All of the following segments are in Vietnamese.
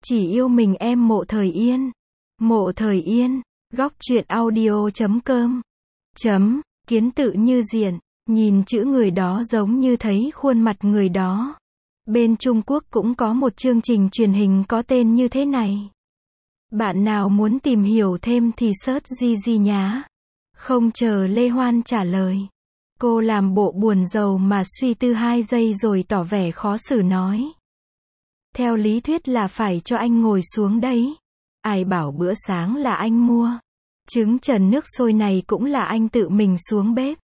Chỉ yêu mình em Mộ Thời Yên. Mộ Thời Yên, góc truyện audio.com. Kiến tự như diện, nhìn chữ người đó giống như thấy khuôn mặt người đó. Bên Trung Quốc cũng có một chương trình truyền hình có tên như thế này. Bạn nào muốn tìm hiểu thêm thì search gì nhá. Không chờ Lê Hoan trả lời. Cô làm bộ buồn rầu mà suy tư 2 giây rồi tỏ vẻ khó xử nói. Theo lý thuyết là phải cho anh ngồi xuống đấy. Ai bảo bữa sáng là anh mua. Trứng trần nước sôi này cũng là anh tự mình xuống bếp.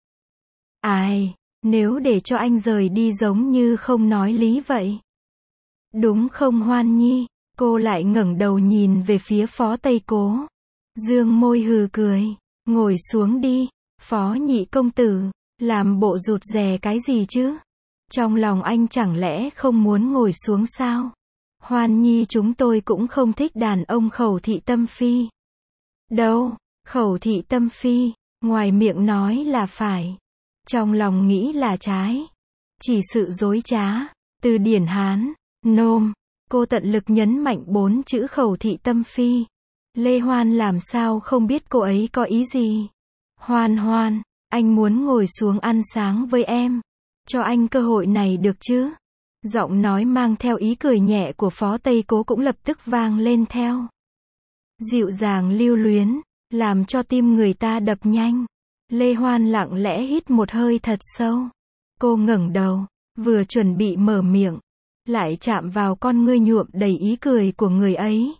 Ai, nếu để cho anh rời đi giống như không nói lý vậy. Đúng không Hoan Nhi? Cô lại ngẩng đầu nhìn về phía Phó Tây Cố. Dương môi hừ cười. Ngồi xuống đi, Phó Nhị công tử. Làm bộ rụt rè cái gì chứ? Trong lòng anh chẳng lẽ không muốn ngồi xuống sao? Hoan Nhi chúng tôi cũng không thích đàn ông khẩu thị tâm phi. Đâu, khẩu thị tâm phi, ngoài miệng nói là phải. Trong lòng nghĩ là trái. Chỉ sự dối trá. Từ điển Hán, nôm. Cô tận lực nhấn mạnh 4 chữ khẩu thị tâm phi. Lê Hoan làm sao không biết cô ấy có ý gì. Hoan, anh muốn ngồi xuống ăn sáng với em. Cho anh cơ hội này được chứ? Giọng nói mang theo ý cười nhẹ của Phó Tây Cố cũng lập tức vang lên theo. Dịu dàng lưu luyến, làm cho tim người ta đập nhanh. Lê Hoan lặng lẽ hít một hơi thật sâu. Cô ngẩng đầu, vừa chuẩn bị mở miệng, lại chạm vào con ngươi nhuộm đầy ý cười của người ấy.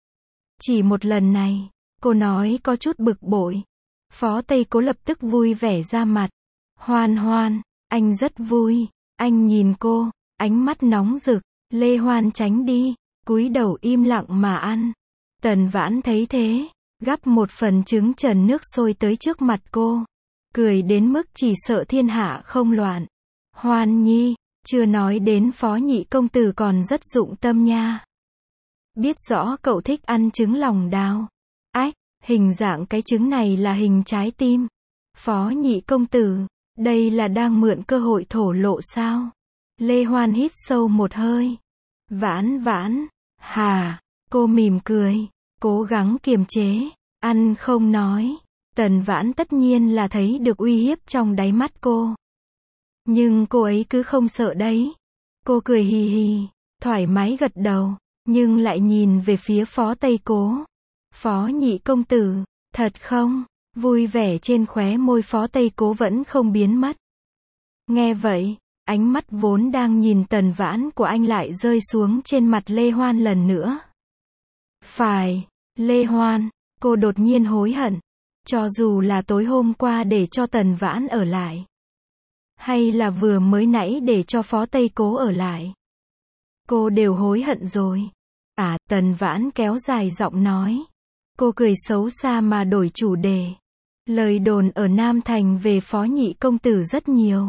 Chỉ một lần này, cô nói có chút bực bội. Phó Tây Cố lập tức vui vẻ ra mặt. Hoan, anh rất vui. Anh nhìn cô, ánh mắt nóng rực. Lê Hoan tránh đi, cúi đầu im lặng mà ăn. Tần Vãn thấy thế, gắp một phần trứng trần nước sôi tới trước mặt cô. Cười đến mức chỉ sợ thiên hạ không loạn. Hoan Nhi, chưa nói đến Phó Nhị công tử còn rất dụng tâm nha. Biết rõ cậu thích ăn trứng lòng đào. Ách, hình dạng cái trứng này là hình trái tim. Phó Nhị công tử, đây là đang mượn cơ hội thổ lộ sao? Lê Hoan hít sâu một hơi. Vãn, hà, cô mỉm cười, cố gắng kiềm chế, ăn không nói. Tần Vãn tất nhiên là thấy được uy hiếp trong đáy mắt cô. Nhưng cô ấy cứ không sợ đấy. Cô cười hì hì, thoải mái gật đầu, nhưng lại nhìn về phía Phó Tây Cố. Phó Nhị công tử, thật không? Vui vẻ trên khóe môi Phó Tây Cố vẫn không biến mất. Nghe vậy, ánh mắt vốn đang nhìn Tần Vãn của anh lại rơi xuống trên mặt Lê Hoan lần nữa. Phải, Lê Hoan, cô đột nhiên hối hận. Cho dù là tối hôm qua để cho Tần Vãn ở lại, hay là vừa mới nãy để cho Phó Tây Cố ở lại, cô đều hối hận rồi. Tần Vãn kéo dài giọng nói. Cô cười xấu xa mà đổi chủ đề. Lời đồn ở Nam Thành về Phó Nhị công tử rất nhiều.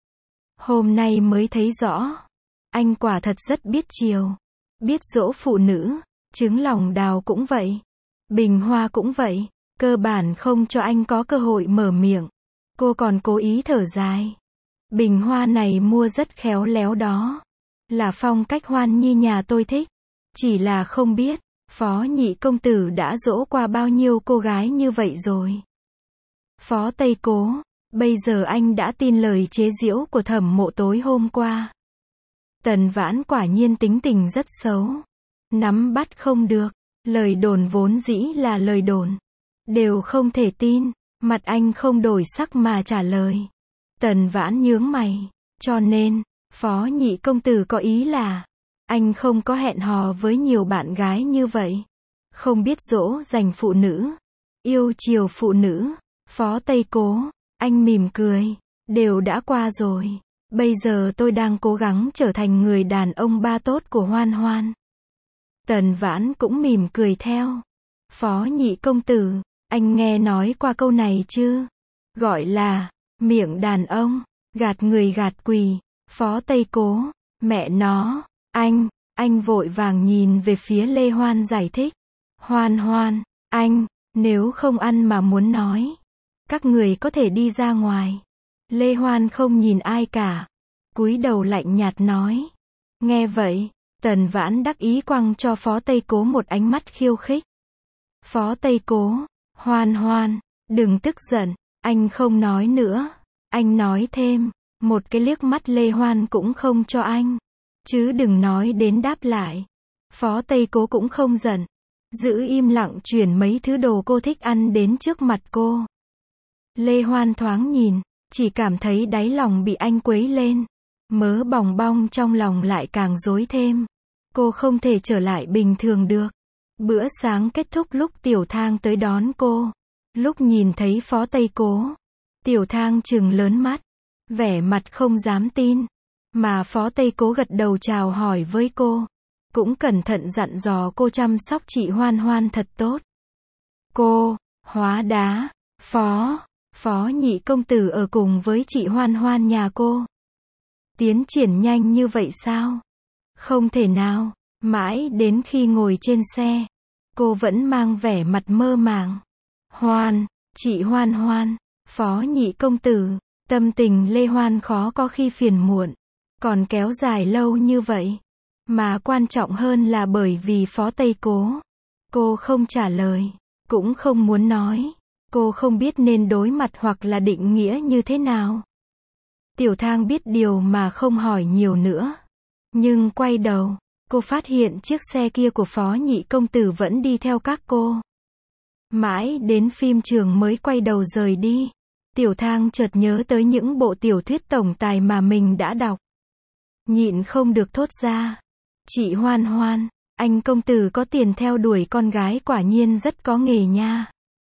Hôm nay mới thấy rõ. Anh quả thật rất biết chiều. Biết dỗ phụ nữ. Trứng lòng đào cũng vậy. Bình hoa cũng vậy. Cơ bản không cho anh có cơ hội mở miệng. Cô còn cố ý thở dài. Bình hoa này mua rất khéo léo đó. Là phong cách Hoan Nhi nhà tôi thích. Chỉ là không biết, Phó Nhị công tử đã dỗ qua bao nhiêu cô gái như vậy rồi. Phó Tây Cố, bây giờ anh đã tin lời chế giễu của Thẩm Mộ tối hôm qua. Tần Vãn quả nhiên tính tình rất xấu. Nắm bắt không được, lời đồn vốn dĩ là lời đồn. Đều không thể tin, mặt anh không đổi sắc mà trả lời. Tần Vãn nhướng mày, cho nên, Phó Nhị công tử có ý là, anh không có hẹn hò với nhiều bạn gái như vậy. Không biết dỗ dành phụ nữ, yêu chiều phụ nữ. Phó Tây Cố, anh mỉm cười, đều đã qua rồi. Bây giờ tôi đang cố gắng trở thành người đàn ông ba tốt của Hoan. Tần Vãn cũng mỉm cười theo. Phó Nhị công tử, anh nghe nói qua câu này chứ? Gọi là, miệng đàn ông, gạt người gạt quỷ. Phó Tây Cố, mẹ nó, anh vội vàng nhìn về phía Lê Hoan giải thích. Hoan, anh, nếu không ăn mà muốn nói, các người có thể đi ra ngoài. Lê Hoan không nhìn ai cả, cúi đầu lạnh nhạt nói. Nghe vậy, Tần Vãn đắc ý quăng cho Phó Tây Cố một ánh mắt khiêu khích. Phó Tây Cố, Hoan Hoan, đừng tức giận, anh không nói nữa. Anh nói thêm, một cái liếc mắt Lê Hoan cũng không cho anh. Chứ đừng nói đến đáp lại. Phó Tây Cố cũng không giận. Giữ im lặng chuyển mấy thứ đồ cô thích ăn đến trước mặt cô. Lê Hoan thoáng nhìn, chỉ cảm thấy đáy lòng bị anh quấy lên. Mớ bòng bong trong lòng lại càng rối thêm. Cô không thể trở lại bình thường được. Bữa sáng kết thúc lúc Tiểu Thang tới đón cô. Lúc nhìn thấy Phó Tây Cố, Tiểu Thang trừng lớn mắt, vẻ mặt không dám tin. Mà Phó Tây Cố gật đầu chào hỏi với cô. Cũng cẩn thận dặn dò cô chăm sóc chị Hoan Hoan thật tốt. Cô, hóa đá, Phó nhị công tử ở cùng với chị Hoan Hoan nhà cô. Tiến triển nhanh như vậy sao? Không thể nào, mãi đến khi ngồi trên xe, cô vẫn mang vẻ mặt mơ màng. Chị Hoan Hoan, Phó nhị công tử, tâm tình Lê Hoan khó có khi phiền muộn, còn kéo dài lâu như vậy. Mà quan trọng hơn là bởi vì Phó Tây Cố. Cô không trả lời, cũng không muốn nói. Cô không biết nên đối mặt hoặc là định nghĩa như thế nào. Tiểu Thang biết điều mà không hỏi nhiều nữa. Nhưng quay đầu, cô phát hiện chiếc xe kia của Phó nhị công tử vẫn đi theo các cô. Mãi đến phim trường mới quay đầu rời đi. Tiểu Thang chợt nhớ tới những bộ tiểu thuyết tổng tài mà mình đã đọc. Nhịn không được thốt ra. Chị Hoan Hoan, anh công tử có tiền theo đuổi con gái quả nhiên rất có nghề nha.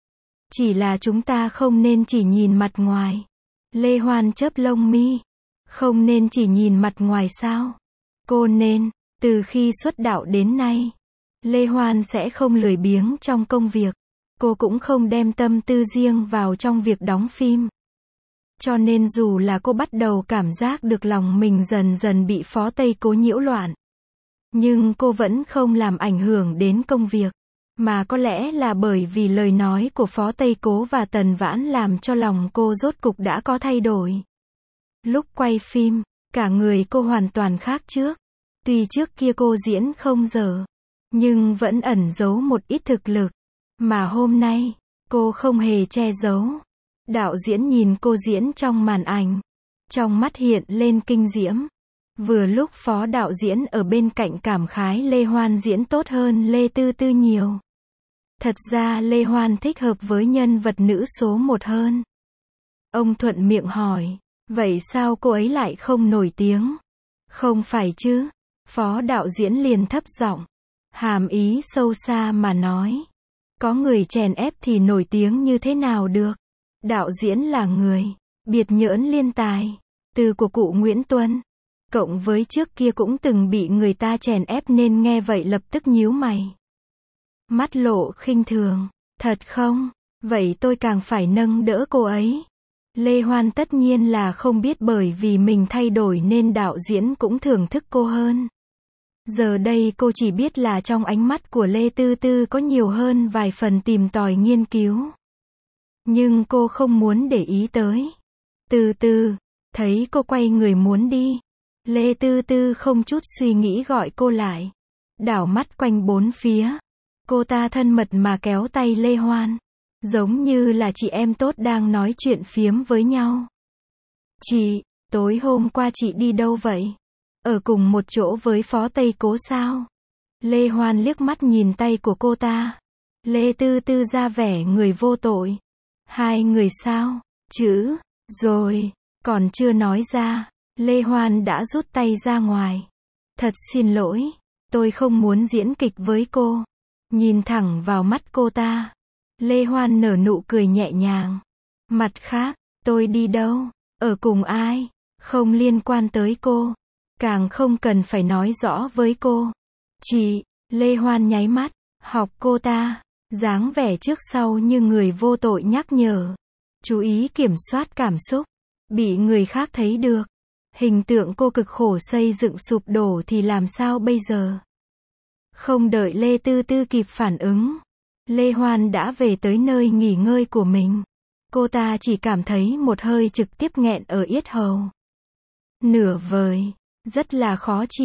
Chỉ là chúng ta không nên chỉ nhìn mặt ngoài. Lê Hoan chớp lông mi. Không nên chỉ nhìn mặt ngoài sao? Cô nên, từ khi xuất đạo đến nay, Lê Hoan sẽ không lười biếng trong công việc. Cô cũng không đem tâm tư riêng vào trong việc đóng phim. Cho nên dù là cô bắt đầu cảm giác được lòng mình dần dần bị Phó Tây Cố nhiễu loạn, nhưng cô vẫn không làm ảnh hưởng đến công việc. Mà có lẽ là bởi vì lời nói của Phó Tây Cố và Tần Vãn làm cho lòng cô rốt cục đã có thay đổi. Lúc quay phim, cả người cô hoàn toàn khác trước. Tuy trước kia cô diễn không dở, nhưng vẫn ẩn giấu một ít thực lực. Mà hôm nay, cô không hề che giấu. Đạo diễn nhìn cô diễn trong màn ảnh, trong mắt hiện lên kinh diễm. Vừa lúc Phó đạo diễn ở bên cạnh cảm khái Lê Hoan diễn tốt hơn Lê Tư Tư nhiều. Thật ra Lê Hoan thích hợp với nhân vật nữ số 1 hơn. Ông thuận miệng hỏi, vậy sao cô ấy lại không nổi tiếng? Không phải chứ? Phó đạo diễn liền thấp giọng, hàm ý sâu xa mà nói. Có người chèn ép thì nổi tiếng như thế nào được? Đạo diễn là người, biệt nhỡn liên tài, từ của cụ Nguyễn Tuân. Cộng với trước kia cũng từng bị người ta chèn ép nên nghe vậy lập tức nhíu mày. Mắt lộ khinh thường, thật không? Vậy tôi càng phải nâng đỡ cô ấy. Lê Hoan tất nhiên là không biết bởi vì mình thay đổi nên đạo diễn cũng thưởng thức cô hơn. Giờ đây cô chỉ biết là trong ánh mắt của Lê Tư Tư có nhiều hơn vài phần tìm tòi nghiên cứu. Nhưng cô không muốn để ý tới. Từ từ, thấy cô quay người muốn đi. Lê Tư Tư không chút suy nghĩ gọi cô lại. Đảo mắt quanh bốn phía. Cô ta thân mật mà kéo tay Lê Hoan. Giống như là chị em tốt đang nói chuyện phiếm với nhau. Chị, tối hôm qua chị đi đâu vậy? Ở cùng một chỗ với Phó Tây Cố sao? Lê Hoan liếc mắt nhìn tay của cô ta. Lê Tư Tư ra vẻ người vô tội. Hai người sao? Chứ, rồi, còn chưa nói ra. Lê Hoan đã rút tay ra ngoài. Thật xin lỗi, tôi không muốn diễn kịch với cô. Nhìn thẳng vào mắt cô ta. Lê Hoan nở nụ cười nhẹ nhàng. Mặt khác, tôi đi đâu, ở cùng ai, không liên quan tới cô. Càng không cần phải nói rõ với cô. Chị, Lê Hoan nháy mắt, học cô ta, dáng vẻ trước sau như người vô tội nhắc nhở. Chú ý kiểm soát cảm xúc, bị người khác thấy được. Hình tượng cô cực khổ xây dựng sụp đổ thì làm sao bây giờ? Không đợi Lê Tư Tư kịp phản ứng, Lê Hoan đã về tới nơi nghỉ ngơi của mình. Cô ta chỉ cảm thấy một hơi trực tiếp nghẹn ở yết hầu. Nửa vời, rất là khó chịu,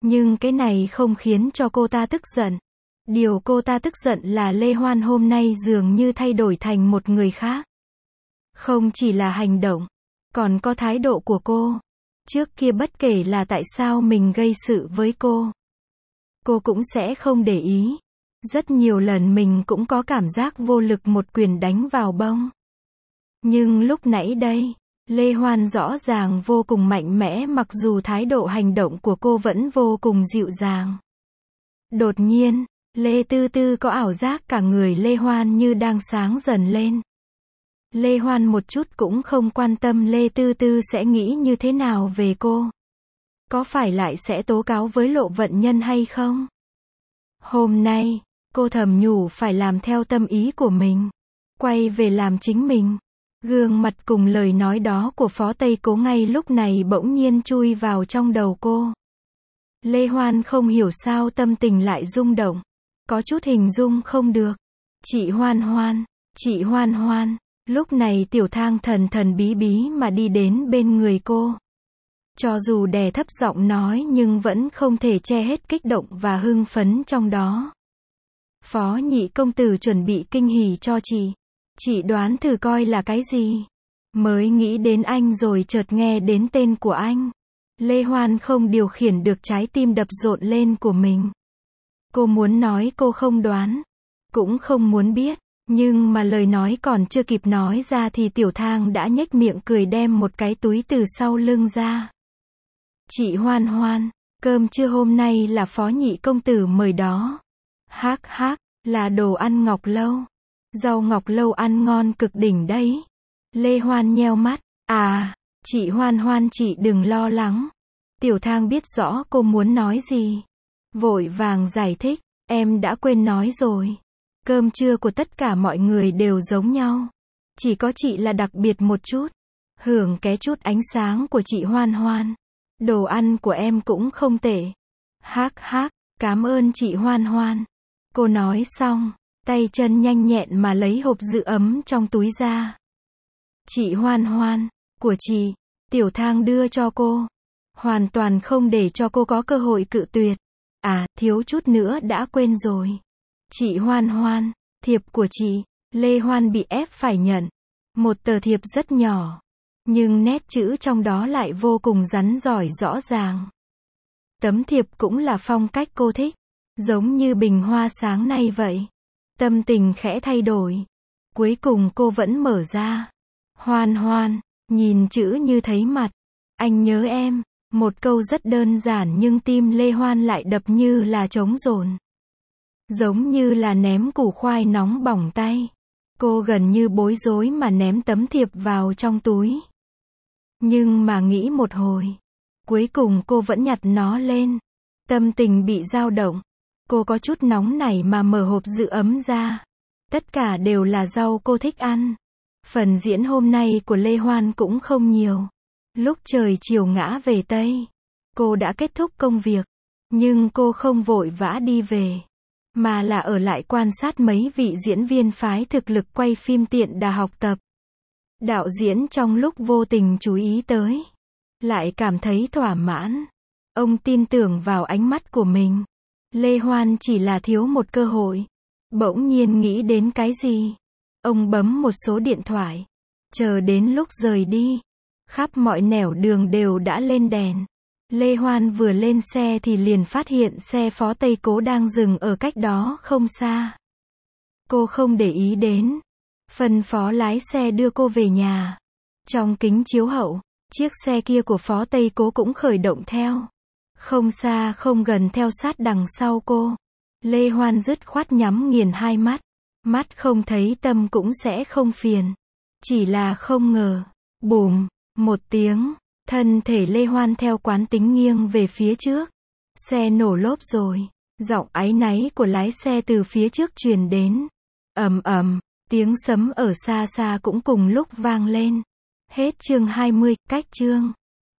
Nhưng cái này không khiến cho cô ta tức giận. Điều cô ta tức giận là Lê Hoan hôm nay dường như thay đổi thành một người khác. Không chỉ là hành động, còn có thái độ của cô. Trước kia bất kể là tại sao mình gây sự với cô cũng sẽ không để ý. Rất nhiều lần mình cũng có cảm giác vô lực một quyền đánh vào bông. Nhưng lúc nãy đây, Lê Hoan rõ ràng vô cùng mạnh mẽ mặc dù thái độ hành động của cô vẫn vô cùng dịu dàng. Đột nhiên, Lê Tư Tư có ảo giác cả người Lê Hoan như đang sáng dần lên. Lê Hoan một chút cũng không quan tâm Lê Tư Tư sẽ nghĩ như thế nào về cô. Có phải lại sẽ tố cáo với Lộ Vận Nhân hay không? Hôm nay, cô thầm nhủ phải làm theo tâm ý của mình. Quay về làm chính mình. Gương mặt cùng lời nói đó của Phó Tây Cố ngay lúc này bỗng nhiên chui vào trong đầu cô. Lê Hoan không hiểu sao tâm tình lại rung động. Có chút hình dung không được. Chị Hoan Hoan. Lúc này Tiểu Thang thần thần bí bí mà đi đến bên người cô. Cho dù đè thấp giọng nói nhưng vẫn không thể che hết kích động và hưng phấn trong đó. Phó nhị công tử chuẩn bị kinh hỉ cho chị. Chị đoán thử coi là cái gì? Mới nghĩ đến anh rồi chợt nghe đến tên của anh. Lê Hoan không điều khiển được trái tim đập rộn lên của mình. Cô muốn nói cô không đoán. Cũng không muốn biết. Nhưng mà lời nói còn chưa kịp nói ra thì Tiểu Thang đã nhếch miệng cười đem một cái túi từ sau lưng ra. Chị Hoan, cơm trưa hôm nay là Phó nhị công tử mời đó. Hắc, là đồ ăn ngọc lâu. Rau ngọc lâu ăn ngon cực đỉnh đấy. Lê Hoan nheo mắt. À, chị Hoan chị đừng lo lắng. Tiểu Thang biết rõ cô muốn nói gì. Vội vàng giải thích, em đã quên nói rồi. Cơm trưa của tất cả mọi người đều giống nhau. Chỉ có chị là đặc biệt một chút. Hưởng ké chút ánh sáng của chị Hoan. Đồ ăn của em cũng không tệ. Hắc, cảm ơn chị Hoan. Cô nói xong, tay chân nhanh nhẹn mà lấy hộp giữ ấm trong túi ra. Chị Hoan, của chị. Tiểu Thang đưa cho cô. Hoàn toàn không để cho cô có cơ hội cự tuyệt. À, thiếu chút nữa đã quên rồi. Chị Hoan, thiệp của chị. Lê Hoan bị ép phải nhận. Một tờ thiệp rất nhỏ. Nhưng nét chữ trong đó lại vô cùng rắn rỏi rõ ràng. Tấm thiệp cũng là phong cách cô thích. Giống như bình hoa sáng nay vậy. Tâm tình khẽ thay đổi. Cuối cùng cô vẫn mở ra. Hoan, nhìn chữ như thấy mặt. Anh nhớ em. Một câu rất đơn giản nhưng tim Lê Hoan lại đập như là trống rồn. Giống như là ném củ khoai nóng bỏng tay. Cô gần như bối rối mà ném tấm thiệp vào trong túi. Nhưng mà nghĩ một hồi. Cuối cùng cô vẫn nhặt nó lên. Tâm tình bị dao động. Cô có chút nóng nảy mà mở hộp giữ ấm ra. Tất cả đều là rau cô thích ăn. Phần diễn hôm nay của Lê Hoan cũng không nhiều. Lúc trời chiều ngã về Tây, cô đã kết thúc công việc. Nhưng cô không vội vã đi về. Mà là ở lại quan sát mấy vị diễn viên phái thực lực quay phim tiện đà học tập. Đạo diễn trong lúc vô tình chú ý tới. Lại cảm thấy thỏa mãn. Ông tin tưởng vào ánh mắt của mình. Lê Hoan chỉ là thiếu một cơ hội. Bỗng nhiên nghĩ đến cái gì? Ông bấm một số điện thoại. Chờ đến lúc rời đi. Khắp mọi nẻo đường đều đã lên đèn. Lê Hoan vừa lên xe thì liền phát hiện xe Phó Tây Cố đang dừng ở cách đó không xa. Cô không để ý đến. Phân phó lái xe đưa cô về nhà. Trong kính chiếu hậu, chiếc xe kia của Phó Tây Cố cũng khởi động theo. Không xa không gần theo sát đằng sau cô. Lê Hoan dứt khoát nhắm nghiền hai mắt. Mắt không thấy tâm cũng sẽ không phiền. Chỉ là không ngờ. Bùm, một tiếng. Thân thể Lê Hoan theo quán tính nghiêng về phía trước. Xe nổ lốp rồi. Giọng áy náy của lái xe từ phía trước truyền đến. Ầm, tiếng sấm ở xa xa cũng cùng lúc vang lên. Hết chương 20, cách chương.